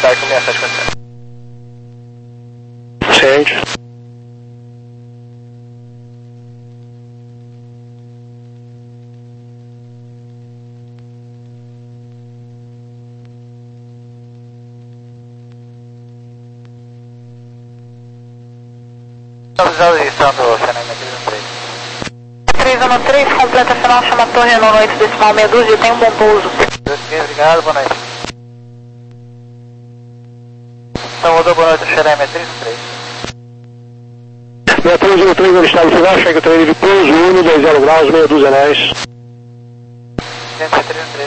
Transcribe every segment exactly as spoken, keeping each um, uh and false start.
contato com seis sete quatro sete. Sente. Visualização do C N M três um três. três um três, completa final, chama torre no noite decimal meia dúzia, tem um bom pouso. dois três, obrigado, boa noite. Então, rodou, boa noite, C N M três um três. Meia três um três no estado final, chega o trem livre pouso, um, dois zero graus, meia dúzia anéis. C N M três um três.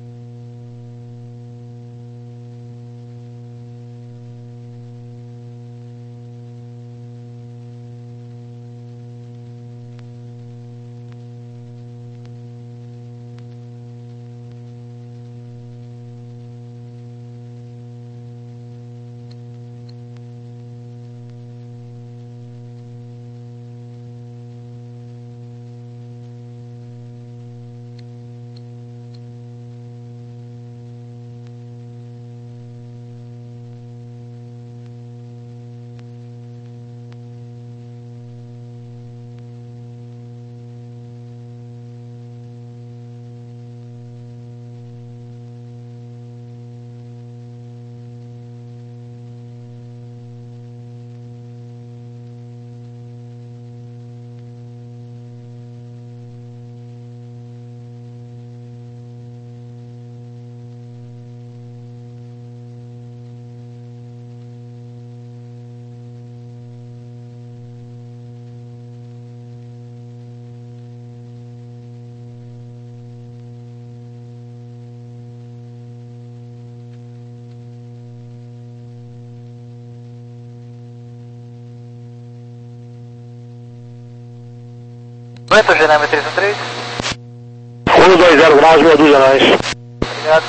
Aguenta o C N M três um três. um, dois zero graus, meia dúzia anéis. Obrigado.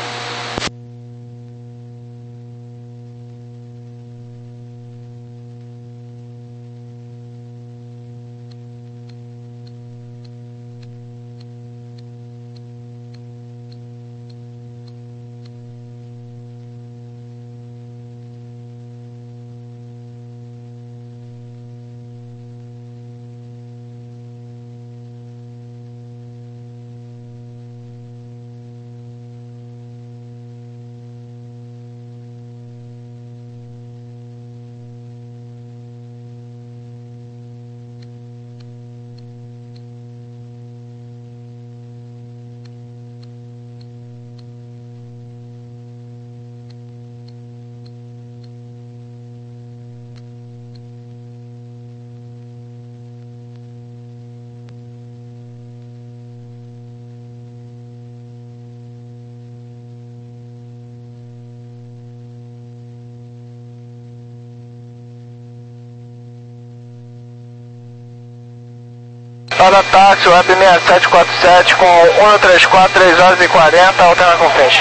Para táxi, web seis sete quatro sete com um três quatro, três horas e quarenta, alterna com frente.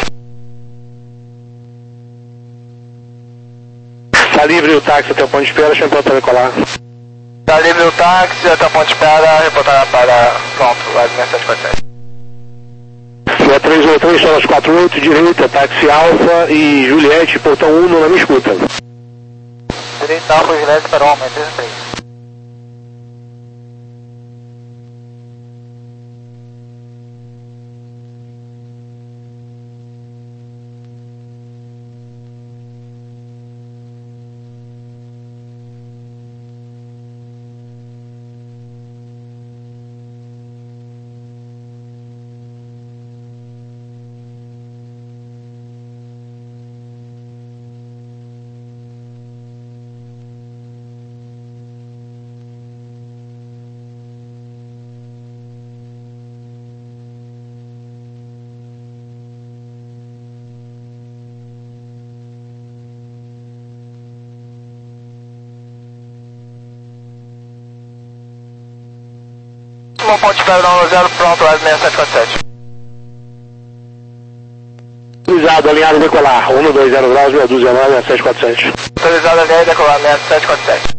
Tá livre o táxi até o ponto de espera, chama para decolar. Tá livre o táxi, até o ponto de espera, reportar para pronto, web seis sete quatro sete. Meia três um três, solas quatro oito, direita, táxi Alfa e Juliette, portão um, não me escuta. Direita, Alfa, Juliette, para o homem, três um três. Último ponto de espera da zero, pronto, web seis sete quatro sete. Autorizado, alinhado, decolar. um, dois zero graus, meia dúzia nove, seis sete quatro sete. Autorizado, alinhado, decolar, seis sete quatro sete.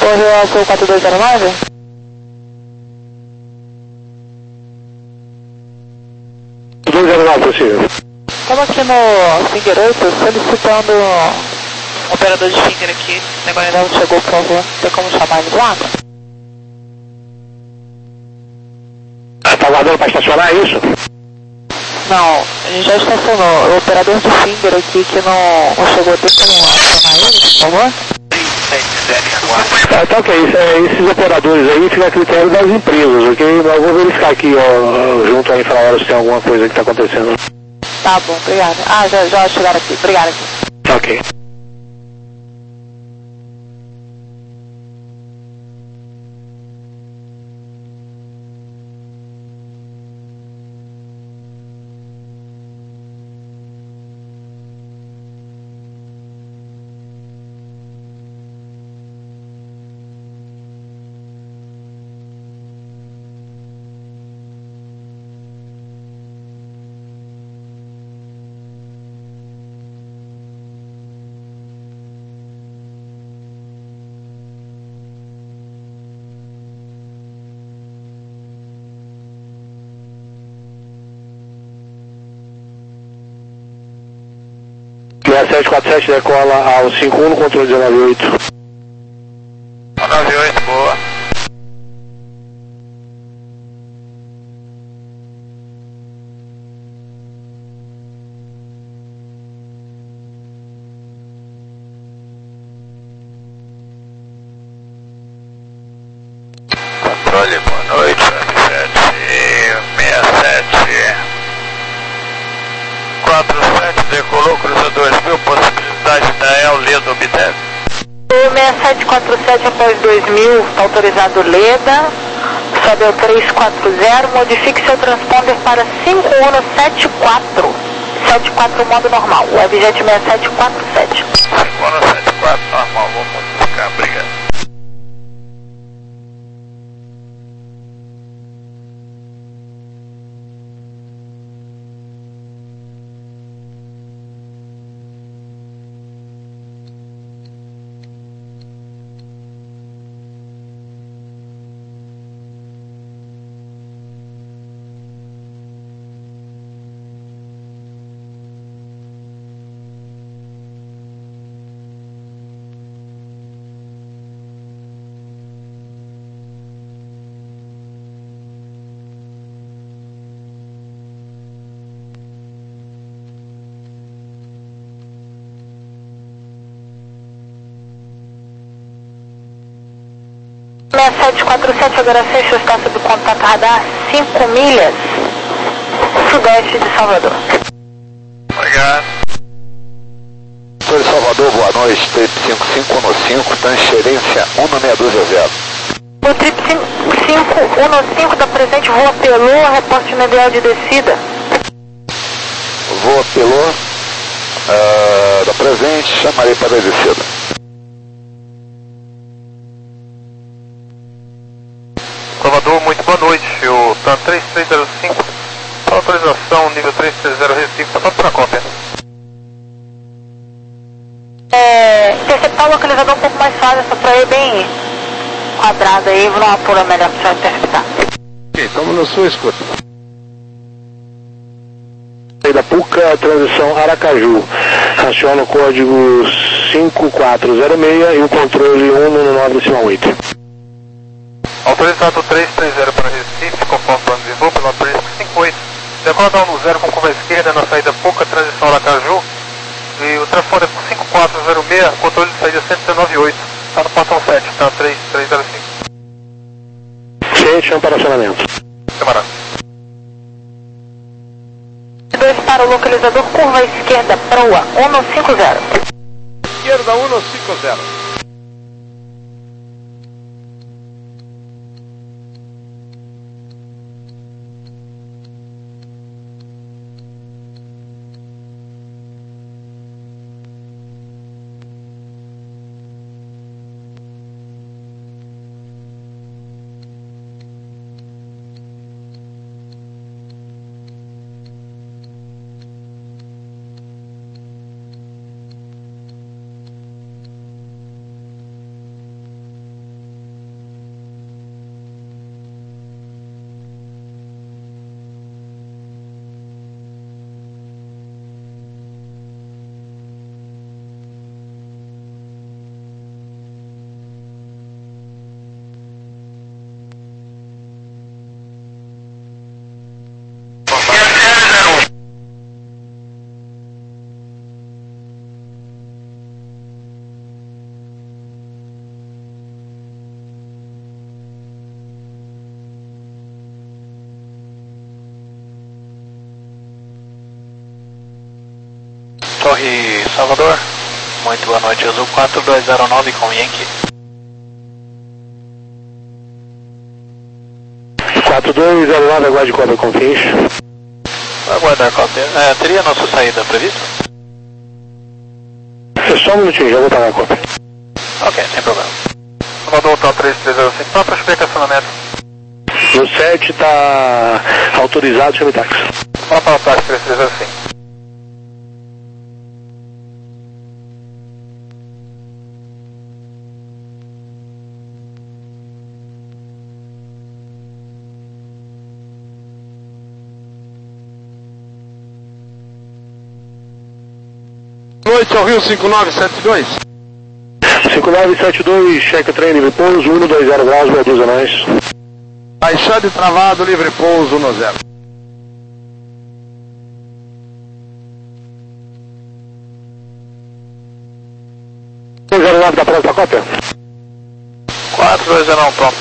Torre Azul quatro dois zero nove? dois zero nove, possível. Estamos aqui no Finger oito solicitando um operador de Finger aqui. O negócio ainda não chegou, por favor. Tem como chamar ele lá? Você está aguardando para estacionar, é isso? Não, a gente já estacionou. O operador do Finger aqui que não, não chegou, tem como acionar ele, por favor? Ah, tá ok, é, esses operadores aí ficam a critério das empresas, ok? Eu vou verificar aqui, ó, junto à infra-hora se tem alguma coisa que está acontecendo. Tá bom, obrigado. Ah, já, já chegaram aqui, obrigado. Ok. sete quatro sete decola ao cinco um no controle dezenove oito. dezenove oito, boa. Controle, boa noite, sete sete quatro sete, decolou, cruzou dois mil, possibilidade da El Leda obteve. O seis sete quatro sete após dois mil, autorizado Leda, sobe ao três quatro zero, modifique seu transponder para cinco um sete quatro, sete quatro modo normal, Webjet seis sete quatro sete. cinco um sete quatro, normal, vou modificar, obrigado. seis sete quatro sete, agora fecha o espaço do contato radar, cinco milhas, sudeste de Salvador. Obrigado. Sou de Salvador, boa noite, trip cinco cinco um cinco, transferência um meia dúzia zero. O trip cinco um cinco da presente voa Pelô, reporte medial de descida. Voa Pelô, uh, da presente, chamarei para a descida. Salvador, muito boa noite. O TAN três três zero cinco, autorização nível três três zero Recife, tá pronto para a cópia. É, interceptar o localizador um pouco mais fácil, essa praia é bem quadrada aí, vou dar uma apura melhor para você interceptar. Ok, estamos na sua escuta. Da Puca, transição Aracaju. Aciona o código cinco quatro zero seis e o controle um nove nove decimal oito. Autorizado três três zero para Recife, conforme plano de voo, pelo Aprisco cinco oito. Decola down no zero com curva esquerda na saída Puca, transição Aracaju. E o transponder por cinco quatro zero seis, controle de saída cento e dezenove oito. Está no portão sete, tá três três zero cinco. Ciente, chama para acionamento. Camarada. dois para o localizador, curva esquerda, proa, um cinco zero. Esquerda um cinco zero. Torre Salvador. Muito boa noite, Azul quatro dois zero nove com Yankee. quatro dois zero nove, aguarde cópia com Fins. Aguardar cópia. É, teria nossa saída prevista? É só um minutinho, já vou pagar a cópia. Ok, sem problema. Salvador, Hotel três três zero cinco, para para estacionamento. No sete está autorizado, chame táxi. Para para o táxi três três zero cinco. Noite ao Rio cinco nove sete dois. cinco nove sete dois, cheque trem, livre pouso, um dois zero graus, meia dúzia nós. Baixado e travado, livre pouso, um zero. dois zero nove, dá pronto para cópia? quatro dois zero um, pronto.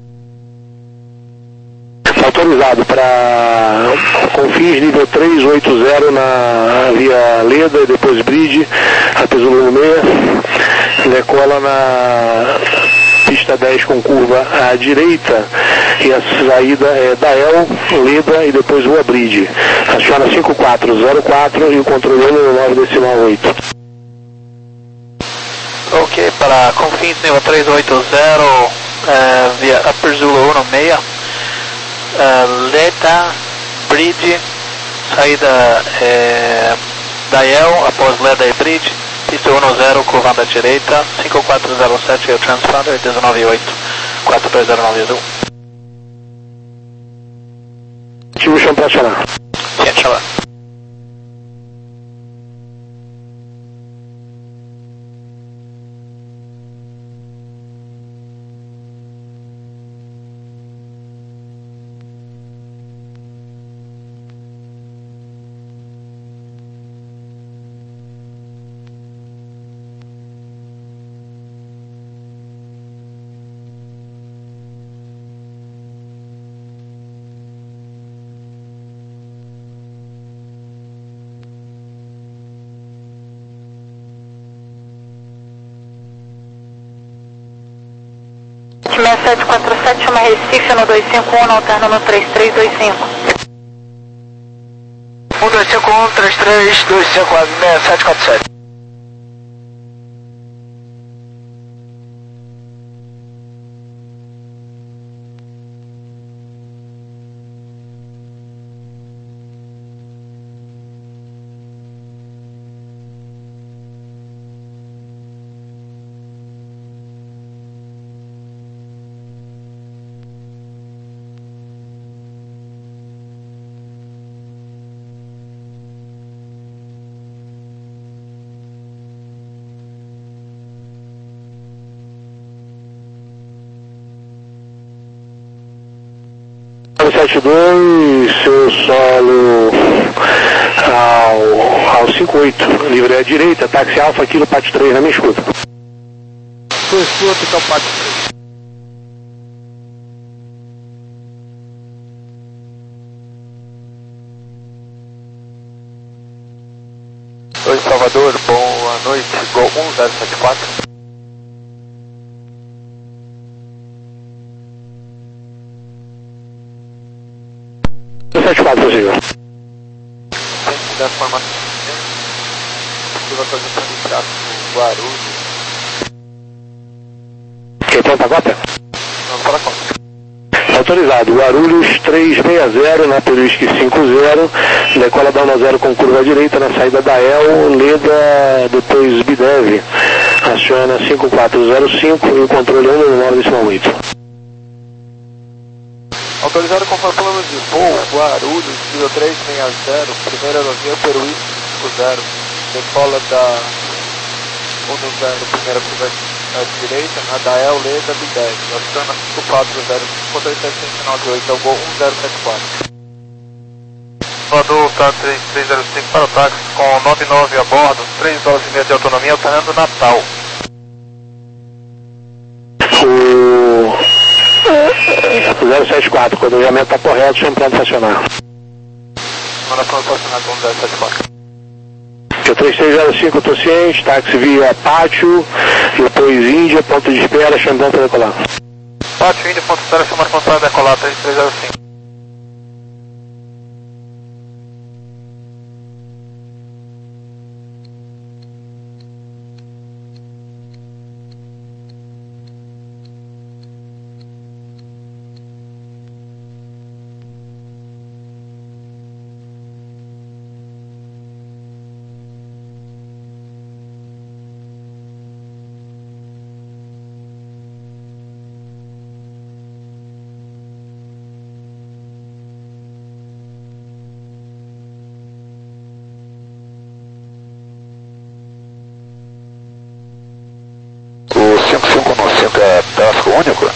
Autorizado para Confins nível trezentos e oitenta na via Leda e depois Bridge, até Zulu seis, decola na pista dez com curva à direita e a saída é Dael, Leda e depois Rua Bridge. Aciona cinco quatro zero quatro e o controle no nove decimal oito. Ok, para Confins nível trezentos e oitenta, é, via Upper Zulu seis. Uh, Leda, Bridge, saída é, Dael, após Leda e Bridge, pista um zero, curvando à direita, cinco quatro zero sete é o transponder, dezenove oito, quatro dois zero nove Azul. Tive o chão para acionar. Sim, chamar. seis sete quatro sete, chama Recife no dois cinco um, alterno no três três dois cinco. um dois cinco um, três três dois cinco, seis sete quatro sete. sete dois, seu solo ao, ao cinco oito, livre à direita, táxi Alfa, Kilo, Pátio três, na minha escuta. Sua escuta, então Pátio três. Oi, Salvador, boa noite, Gol um zero sete quatro. sete quatro, senhor. Dentro da formação possível atualização de tráfego Guarulhos. Quem pronto a cópia? Não, fala conta. Autorizado, Guarulhos trezentos e sessenta na Peruísque cinco zero, decola da um zero com curva à direita na saída da El, Leda, depois Bidev, aciona cinco quatro zero cinco e o controle um no nove decimal oito. Autorizado conforme plano de voo, Guarulhos, nível trezentos e sessenta, primeira aerovia Peruísque cinco zero, decola da um zero, primeira curva à direita, na Dael, Leda, Bidev, aciona cinco quatro zero cinco, controle setecentos e noventa e oito, é o Gol um zero sete quatro. Salvador, tá três três zero cinco para o táxi com nove nove a bordo, três horas e meia de autonomia, alternando Natal. O zero sete quatro, quando o enviamento está correto, chama para estacionar. Mandação estacionada com zero sete quatro. três três zero cinco, estou ciente, táxi via Pátio, depois Índia, ponto de espera, Xandão para decolar. Pátio, Índia, ponto de espera, chamar pontuado, decolar três três zero cinco. cinco cinco um cinco é tráfego único?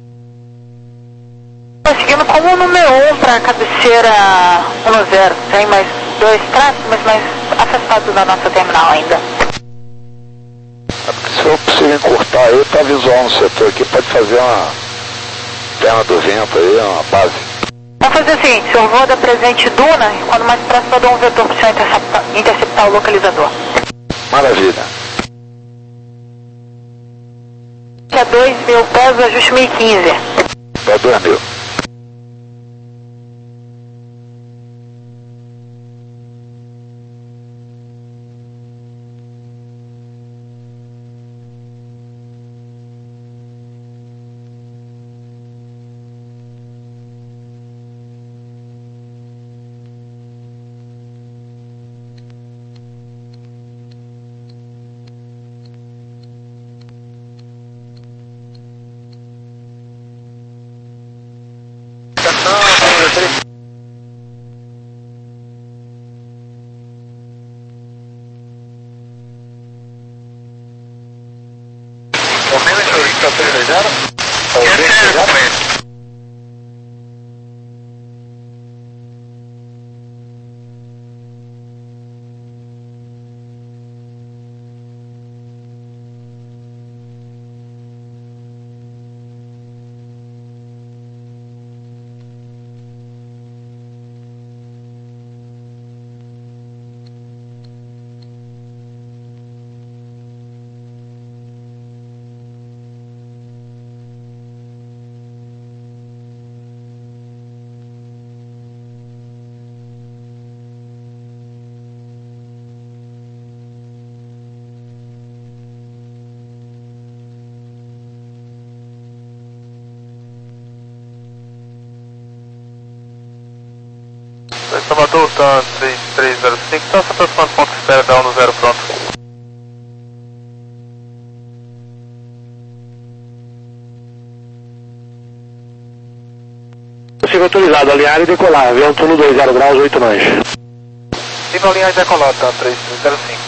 Estou seguindo como número um para a cabeceira um zero. Tem mais dois tráficos, mas mais afastados da nossa terminal ainda. É porque se for possível encurtar aí, tá visual no setor aqui, pode fazer uma perna do vento aí, uma base. Vamos fazer o seguinte, o senhor voa da presente Duna e quando mais próximo eu dou um vetor para o senhor interceptar, interceptar o localizador. Maravilha. É dois mil pés, o ajuste mil e quinze. Para dois mil. Salvador, tá três três zero cinco, tá se aproximando do ponto de espera, dá um no zero pronto. Consigo autorizado, alinhar e decolar, avião turno dois zero graus, oito nós. Siga a linha de decolar, tá três três zero cinco.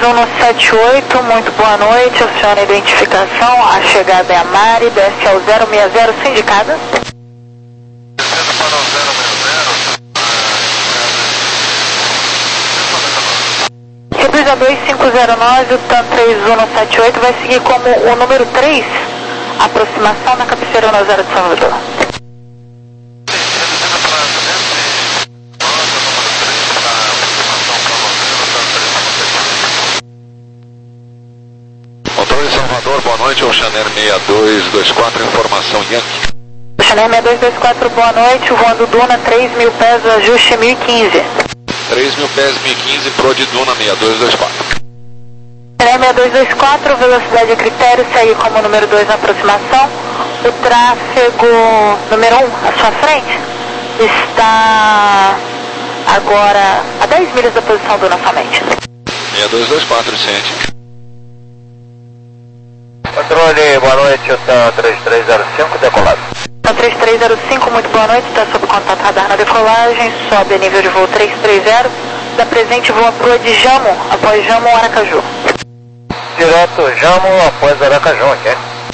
um sete oito, muito boa noite, aciona a identificação, a chegada é a Mari, D S L zero seis zero, sindicada. Reprisa dois cinco zero nove, o T A M três um sete oito vai seguir como o número três, aproximação na cabeceira no zero de Salvador. Controle Salvador, boa noite, Oceaner seis dois dois quatro, informação Yankee. Oceaner seis dois dois quatro, boa noite, voando Duna, três mil pés, ajuste mil e quinze. três mil pés, mil e quinze, Pro de Duna seis dois dois quatro. Oceaner seis dois dois quatro, velocidade a critério, segue como número dois na aproximação. O tráfego número um, à sua frente, está agora a dez milhas da posição Duna somente. seis dois dois quatro, ciente. Controle, boa noite, o T A M três três zero cinco, decolado. T A M três três zero cinco, muito boa noite, está sob contato radar na decolagem, sobe a nível de voo três três zero, da presente voa para o de Jamo, após Jamo, Aracaju. Direto, Jamo, após Aracaju, ok?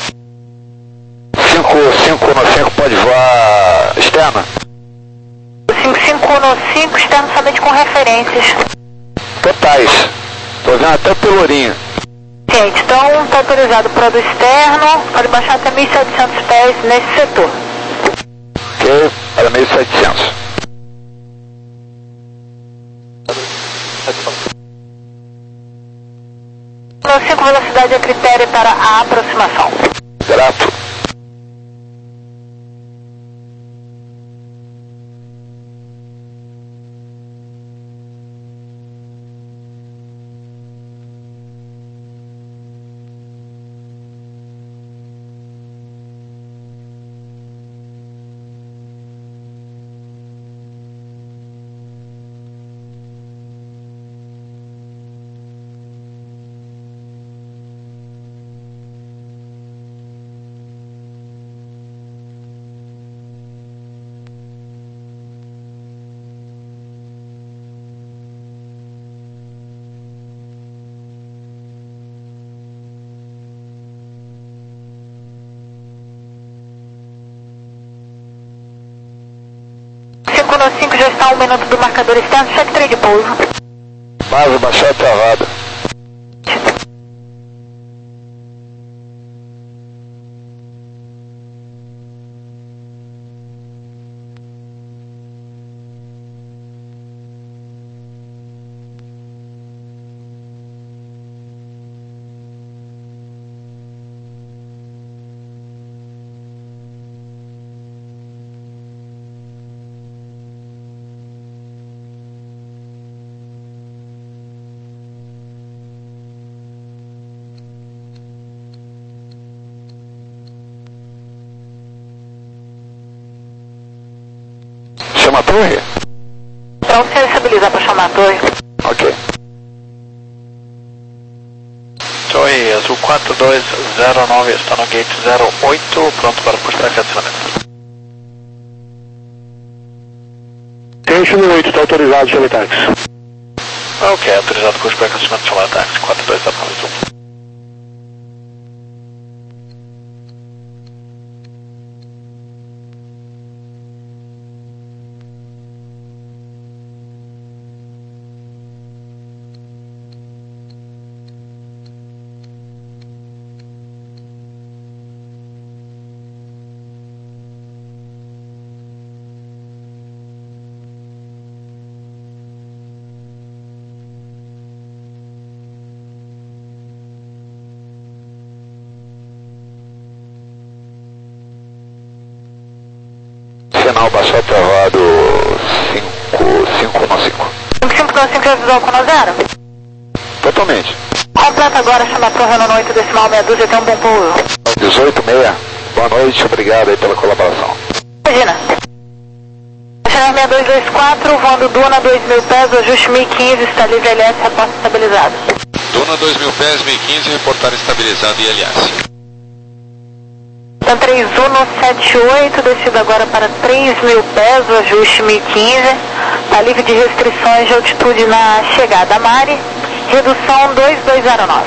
cinco cinco no cinco pode voar externa? cinco cinco no cinco, externo somente com referências. Totais, tô vendo até o pelourinho. Gente, então está autorizado para do externo, pode baixar até mil e setecentos pés nesse setor. Ok, para mil e setecentos. No cinco, velocidade a critério para a aproximação. Grato. cinco no cinco já está a um minuto do marcador externo, check trade de pouso. Base, baixar a travada. Chama a torre? Então se estabilizar para chamar a torre. Ok. Torre Azul quatro dois zero nove está no gate zero oito, pronto para puxar aquecimento. Eixo no oito, está autorizado, chama táxi. Ok, autorizado curso para aquecimento, chamar táxi quatro dois zero nove Azul. Sinal baixar travado cinco cinco no cinco. cinco cinco no cinco já avisou com no zero? Totalmente. Completa agora, chama a torre no oito decimal meia dúzia, tem um bom pouso. dezoito meia. Boa noite, obrigado aí pela colaboração. Imagina. Oceaner seis dois dois quatro, voando Duna dois mil pés, ajuste mil e quinze, está livre L S, reporte estabilizado. Duna dois mil pés, mil e quinze, reportar estabilizado e L S. T A M três um sete oito, descido agora para três mil pés, o ajuste mil e quinze, está livre de restrições de altitude na chegada a Mari, Redução dois dois zero nove.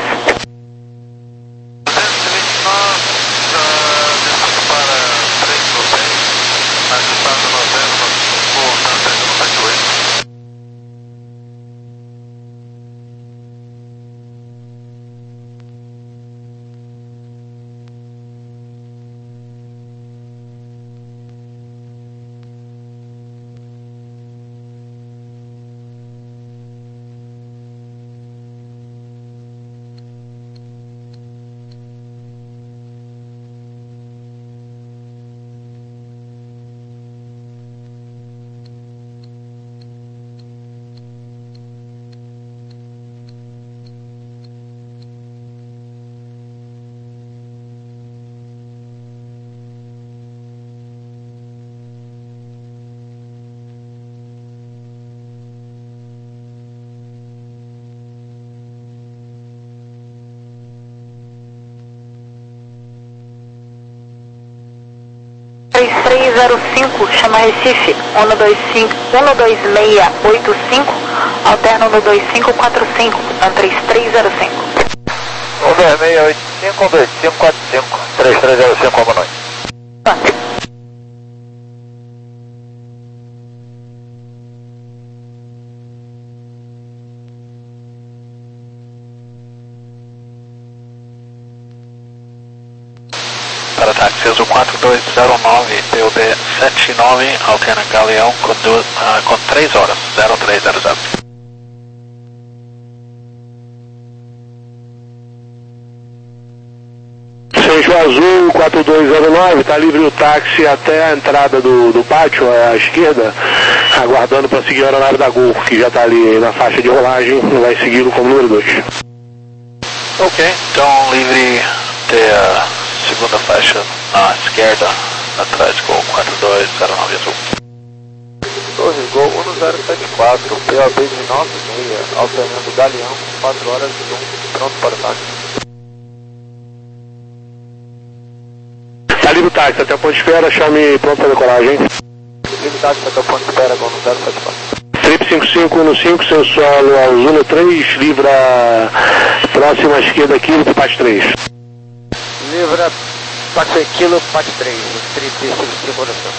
três três zero cinco, chama Recife, um dois cinco, um dois seis oito cinco, alterna um dois cinco quatro cinco, então três três zero cinco. um dois seis oito cinco, um dois cinco quatro cinco, três três zero cinco, boa noite. Tá. Para táxi azul quatro dois zero nove, P U B sete nove, alterna Galeão com, duas, uh, com três horas, zero três zero zero. Seixo Azul quatro dois zero nove, está livre o táxi até a entrada do, do pátio, à esquerda, aguardando para seguir o horário da Gol, que já está ali na faixa de rolagem, vai segui-lo como número dois. Ok, então livre até a segunda faixa à esquerda, atrás Gol quatro dois zero nove Azul. Torre Gol um zero sete quatro, P O B de nove seis, alternando Galeão, quatro horas e um, pronto para o táxi. Tá livre o táxi até o ponto de espera, chame pronto para decolagem. Livre táxi até o ponto de espera, Gol um zero sete quatro. Trip cinco cinco um cinco, seu solo azul três, livra próxima à esquerda aqui, para Pat três. Livra Pato Equilo, Pat três, Trip cinco cinco um cinco.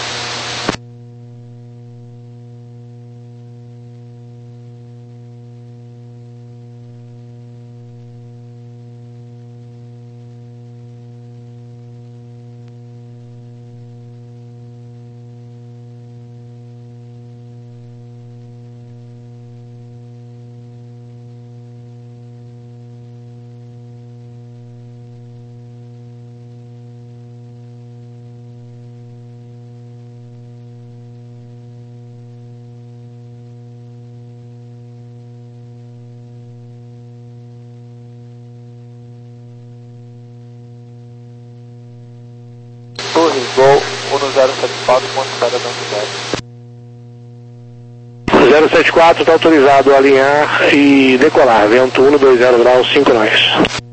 Torre Gol um zero sete quatro, ponto de espera dando zero. zero sete quatro, está autorizado a alinhar e decolar, vento um dois zero graus, cinco nós.